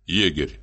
Егерь.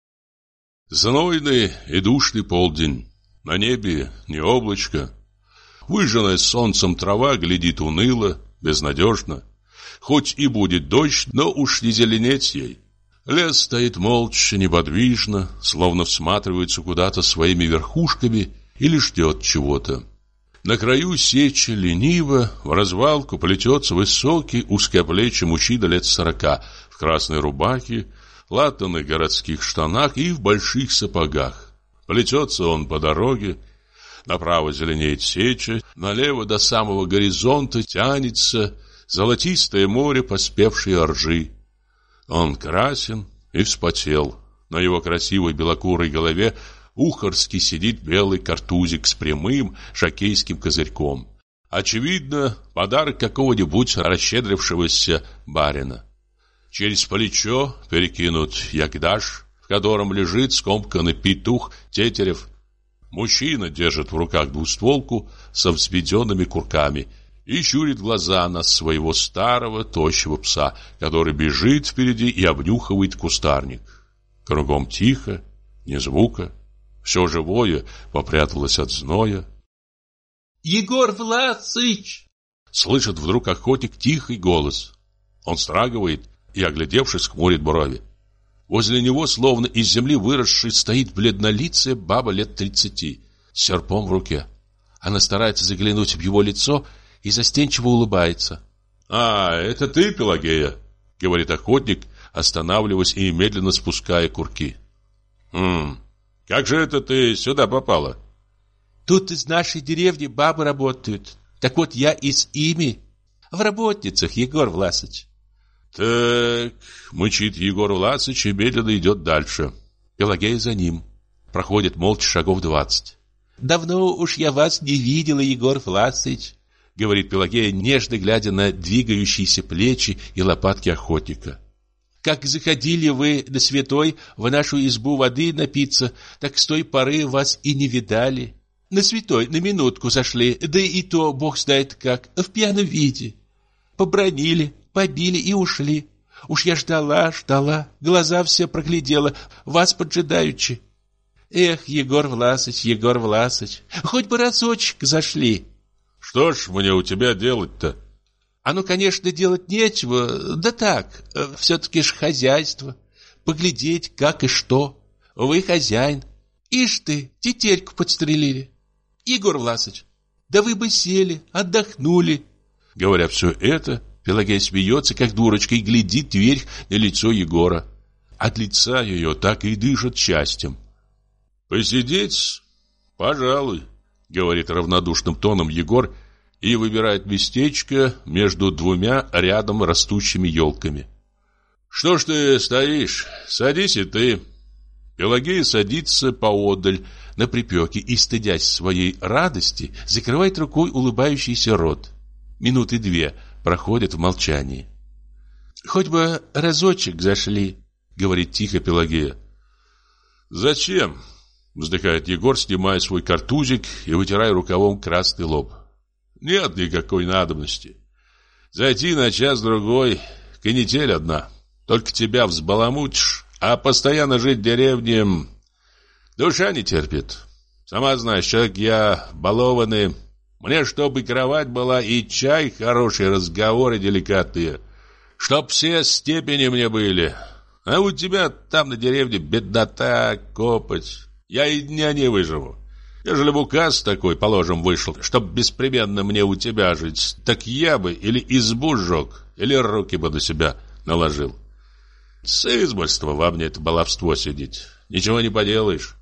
Знойный и душный полдень. На небе не облачко. Выжженная солнцем трава глядит уныло, безнадежно. Хоть и будет дождь, но уж не зеленеть ей. Лес стоит молча, неподвижно, словно всматривается куда-то своими верхушками или ждет чего-то. На краю сечи лениво в развалку плетется высокий узкоплечий мужчина лет 40 в красной рубахе, латаных городских штанах и в больших сапогах. Плетется он по дороге. Направо зеленеет сеча, налево до самого горизонта тянется золотистое море поспевшей ржи. Он красен и вспотел. На его красивой белокурой голове ухорски сидит белый картузик с прямым жокейским козырьком. Очевидно, подарок какого-нибудь расщедрившегося барина. Через плечо перекинут ягдаш, в котором лежит скомканный петух Тетерев. Мужчина держит в руках двустволку со взведенными курками и щурит глаза на своего старого тощего пса, который бежит впереди и обнюхивает кустарник. Кругом тихо, ни звука. Все живое попряталось от зноя. «Егор Власыч!» Слышит вдруг охотник тихий голос. Он вздрагивает и, оглядевшись, хмурит брови. Возле него, словно из земли выросший, стоит бледнолицая баба лет 30, с серпом в руке. Она старается заглянуть в его лицо и застенчиво улыбается. Это ты, Пелагея?» — говорит охотник, останавливаясь и медленно спуская курки. Как же это ты сюда попала?» «Тут из нашей деревни бабы работают. Так вот я и с ими. В работницах, Егор Власыч». «Так», — мычит Егор Власыч и медленно идет дальше. Пелагея за ним. Проходит молча шагов 20. «Давно уж я вас не видела, Егор Власыч», — говорит Пелагея, нежно глядя на двигающиеся плечи и лопатки охотника. «Как заходили вы на святой в нашу избу воды напиться, так с той поры вас и не видали. На святой на минутку зашли, да и то, бог знает как, в пьяном виде. Побранили, побили и ушли. Уж я ждала, глаза все проглядела, вас поджидаючи. Эх, Егор Власыч, хоть бы разочек зашли». «Что ж мне у тебя делать-то?» Конечно, делать нечего, да так, все-таки ж хозяйство. Поглядеть, как и что. Вы хозяин. Ишь ты, тетерьку подстрелили. Егор Власыч, да вы бы сели, отдохнули». Говоря все это, Пелагея смеется, как дурочка, и глядит вверх на лицо Егора. От лица ее так и дышит счастьем. «Посидеть? Пожалуй», — говорит равнодушным тоном Егор, и выбирает местечко между двумя рядом растущими елками. «Что ж ты стоишь? Садись и ты». Пелагея садится поодаль на припеке и, стыдясь своей радости, закрывает рукой улыбающийся рот. Минуты 2 проходят в молчании. «Хоть бы разочек зашли», — говорит тихо Пелагея. «Зачем?» — вздыхает Егор, снимая свой картузик и вытирая рукавом красный лоб. «Нет никакой надобности. Зайти на час-другой, канитель одна. Только тебя взбаламутишь, а постоянно жить в деревне душа не терпит. Сама знаешь, человек я балованный. Мне, чтобы кровать была и чай, хорошие разговоры деликатные. Чтоб все степени мне были. А у тебя там на деревне беднота, копоть. Я и дня не выживу. Ежели бы указ такой, положим, вышел, чтоб беспременно мне у тебя жить, так я бы или избу сжег, или руки бы на себя наложил. С измольства во мне это баловство сидеть. Ничего не поделаешь».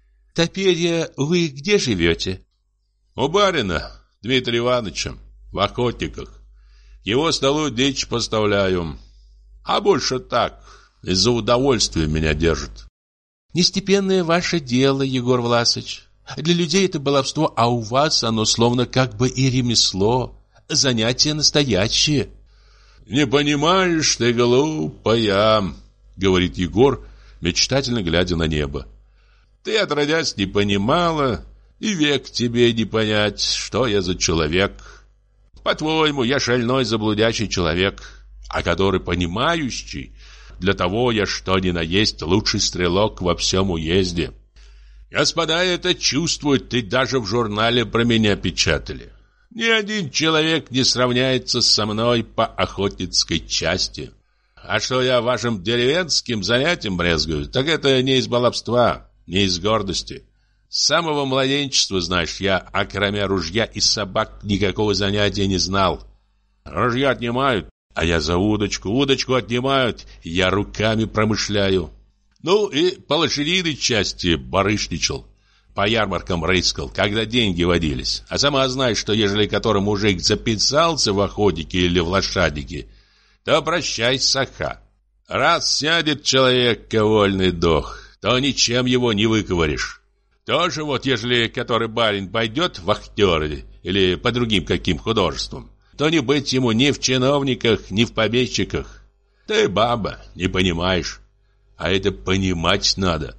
«Теперь вы где живете?» «У барина Дмитрия Ивановича, в Охотниках. Его столу дичь поставляю. А больше так, из-за удовольствия меня держит». «Нестепенное ваше дело, Егор Власыч. Для людей это баловство, а у вас оно словно как бы и ремесло, занятие настоящее». «Не понимаешь ты, глупая», — говорит Егор, мечтательно глядя на небо. «Ты, отродясь, не понимала, и век тебе не понять, что я за человек. По-твоему, я шальной заблудящий человек, а который понимающий, для того я что ни на есть лучший стрелок во всем уезде. Господа это чувствуют, и даже в журнале про меня печатали. Ни один человек не сравняется со мной по охотницкой части. А что я вашим деревенским занятием брезгую, так это не из баловства, не из гордости. С самого младенчества, знаешь, я, окромя ружья и собак, никакого занятия не знал. Ружья отнимают, а я за удочку, удочку отнимают, я руками промышляю. Ну и по лошадиной части барышничал. По ярмаркам рыскал, когда деньги водились. А сама знаешь, что ежели который мужик записался в охотнике или в лошаднике, то прощай, саха. Раз сядет человек, вольный дох, то ничем его не выковыришь. Тоже вот, ежели который барин пойдет в актеры или по другим каким художествам, то не быть ему ни в чиновниках, ни в помещиках. Ты баба, не понимаешь. А это понимать надо.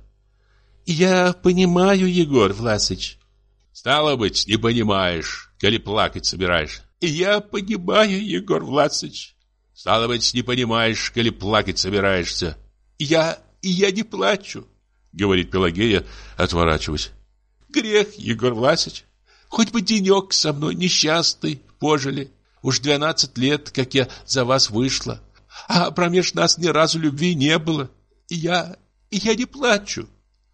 Я понимаю, Егор Власыч. Стало быть, не понимаешь, коли плакать собираешь. Я понимаю, Егор Власыч. Стало быть, не понимаешь, коли плакать собираешься. Я не плачу, говорит Пелагея, отворачиваясь. Грех, Егор Власыч. Хоть бы денек со мной несчастный пожили. Уж 12 лет, как я за вас вышла. А промеж нас ни разу любви не было. Я не плачу.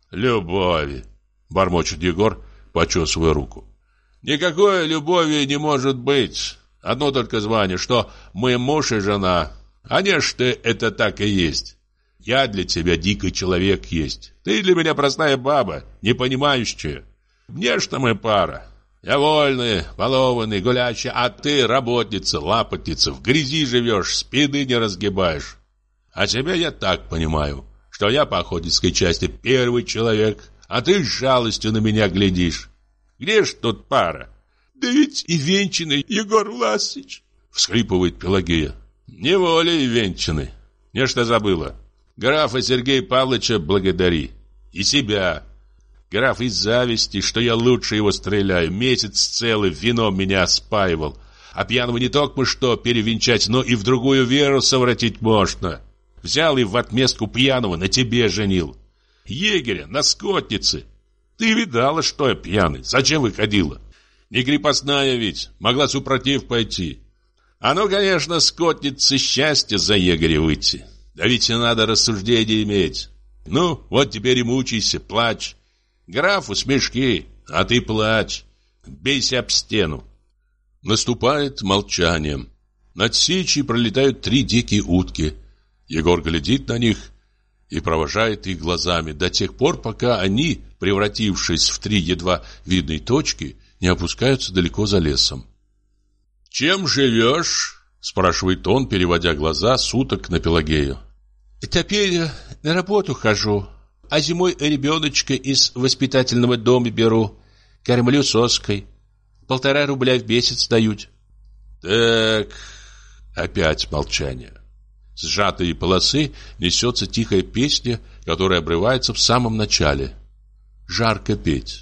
Любови, бормочет Егор, почесывая руку. Никакой любови не может быть. Одно только звание, что мы муж и жена. А не что это так и есть. Я для тебя дикий человек есть. Ты для меня простая баба, не понимающая. Мне что мы пара. Я вольный, балованный, гулячий, а ты работница, лапотница, в грязи живешь, спины не разгибаешь. А тебя я так понимаю, что я по охотницкой части первый человек, а ты с жалостью на меня глядишь. Где ж тут пара? Да ведь и венчанный, Егор Власыч, всхлипывает Пелагея. Неволей венчанный. Нечто забыла. Графа Сергея Павловича благодари. И себя. Граф из зависти, что я лучше его стреляю. Месяц целый вином меня спаивал. А пьяного не только что перевенчать, но и в другую веру совратить можно. Взял и в отместку пьяного на тебе женил. Егеря на скотнице. Ты видала, что я пьяный. Зачем выходила? Не крепостная ведь. Могла супротив пойти. Оно, конечно, скотнице счастье за егеря выйти. Да ведь и надо рассуждение иметь. Ну, вот теперь и мучайся, плачь. Графу смешки, а ты плачь. Бейся об стену. Наступает молчание. Над сечей пролетают 3 дикие утки. Егор глядит на них и провожает их глазами до тех пор, пока они, превратившись в 3 едва видные точки, не опускаются далеко за лесом. «Чем живешь?» — спрашивает он, переводя глаза с уток на Пелагею. «Теперь на работу хожу, а зимой ребеночка из воспитательного дома беру, кормлю соской. 1,5 рубля в месяц дают». «Так...» Опять молчание. С сжатой полосы несется тихая песня, которая обрывается в самом начале. Жарко петь.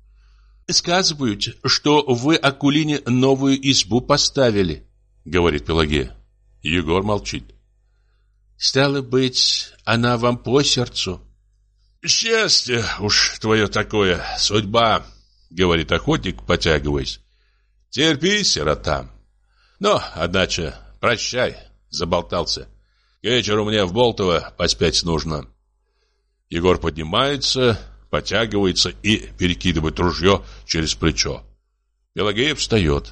«Сказывают, что вы Акулине новую избу поставили», — говорит Пелагея. Егор молчит. «Стало быть, она вам по сердцу?» «Счастье уж твое такое, судьба», — говорит охотник, потягиваясь. «Терпи, сирота. Но, одначе, прощай, заболтался. К вечеру мне в Болтово поспять нужно». Егор поднимается, потягивается и перекидывает ружье через плечо. Пелагея встает.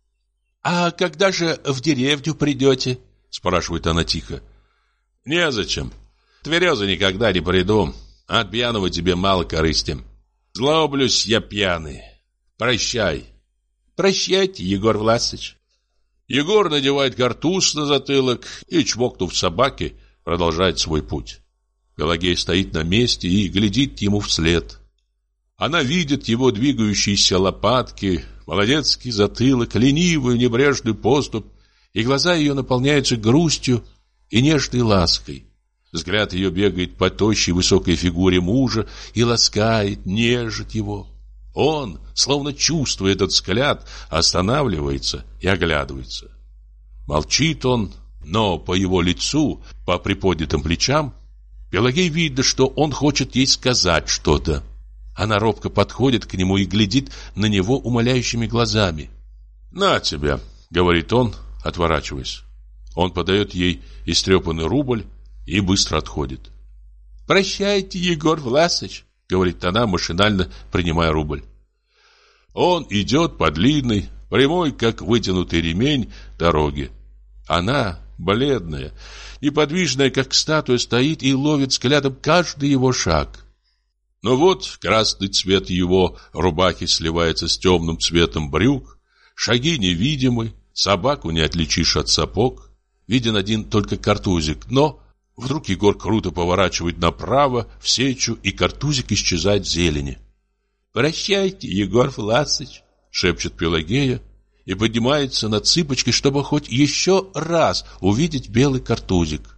«А когда же в деревню придете?» — спрашивает она тихо. «Незачем. Тверезо никогда не приду. От пьяного тебе мало корысти. Злоблюсь я пьяный. Прощай». «Прощайте, Егор Власыч». Егор надевает картуз на затылок и, чмокнув собаки, продолжает свой путь. Пелагея стоит на месте и глядит ему вслед. Она видит его двигающиеся лопатки, молодецкий затылок, ленивую небрежную поступь, и глаза ее наполняются грустью и нежной лаской. Взгляд ее бегает по тощей высокой фигуре мужа и ласкает, нежит его. Он, словно чувствуя этот взгляд, останавливается и оглядывается. Молчит он, Но по его лицу, по приподнятым плечам, Пелагее видно, что он хочет ей сказать что-то. Она робко подходит к нему и глядит на него умоляющими глазами. «На тебя», — говорит он, отворачиваясь. Он подает ей истрепанный рубль и быстро отходит. «Прощайте, Егор Власович», — говорит она, машинально принимая рубль. Он идет по длинной, прямой, как вытянутый ремень, дороге. Она, бледная, неподвижная, как статуя, стоит и ловит взглядом каждый его шаг. Но вот красный цвет его рубахи сливается с темным цветом брюк, шаги невидимы, собаку не отличишь от сапог, виден один только картузик, но вдруг Егор круто поворачивает направо в сечу, и картузик исчезает в зелени. «Прощайте, Егор Власович», — шепчет Пелагея и поднимается на цыпочки, чтобы хоть еще раз увидеть белый картузик.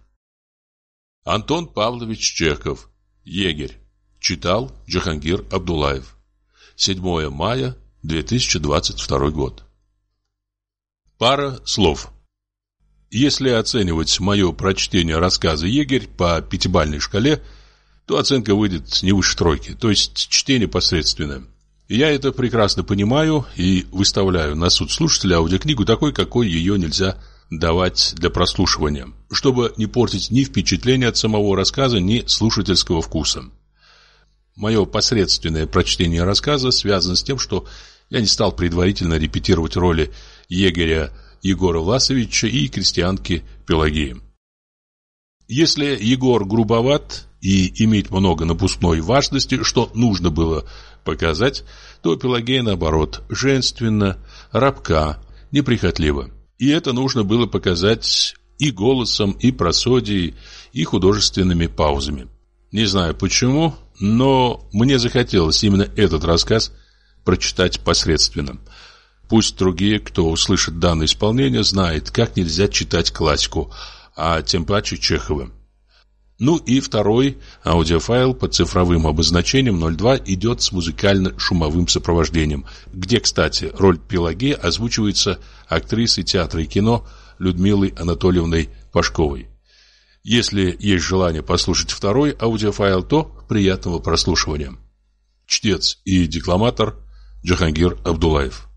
Антон Павлович Чехов. Егерь. Читал Джахангир Абдулаев. 7 мая 2022 год. Пара слов. Если оценивать мое прочтение рассказа «Егерь» по пятибалльной шкале, то оценка выйдет не выше тройки, то есть чтение посредственное. И я это прекрасно понимаю и выставляю на суд слушателя аудиокнигу такой, какой ее нельзя давать для прослушивания, чтобы не портить ни впечатление от самого рассказа, ни слушательского вкуса. Мое посредственное прочтение рассказа связано с тем, что я не стал предварительно репетировать роли егеря Егора Власовича и крестьянки Пелагеи. Если Егор грубоват и имеет много напускной важности, что нужно было показать, то Пелагея, наоборот, женственна, рабка, неприхотлива. И это нужно было показать и голосом, и просодией, и художественными паузами. Не знаю почему, но мне захотелось именно этот рассказ прочитать посредственно. Пусть другие, кто услышит данное исполнение, знает, как нельзя читать классику, а тем паче Чехова. Ну и второй аудиофайл под цифровым обозначением 02 идет с музыкально-шумовым сопровождением, где, кстати, роль Пелагеи озвучивается актрисой театра и кино Людмилой Анатольевной Пашковой. Если есть желание послушать второй аудиофайл, то приятного прослушивания. Чтец и декламатор Джахангир Абдулаев.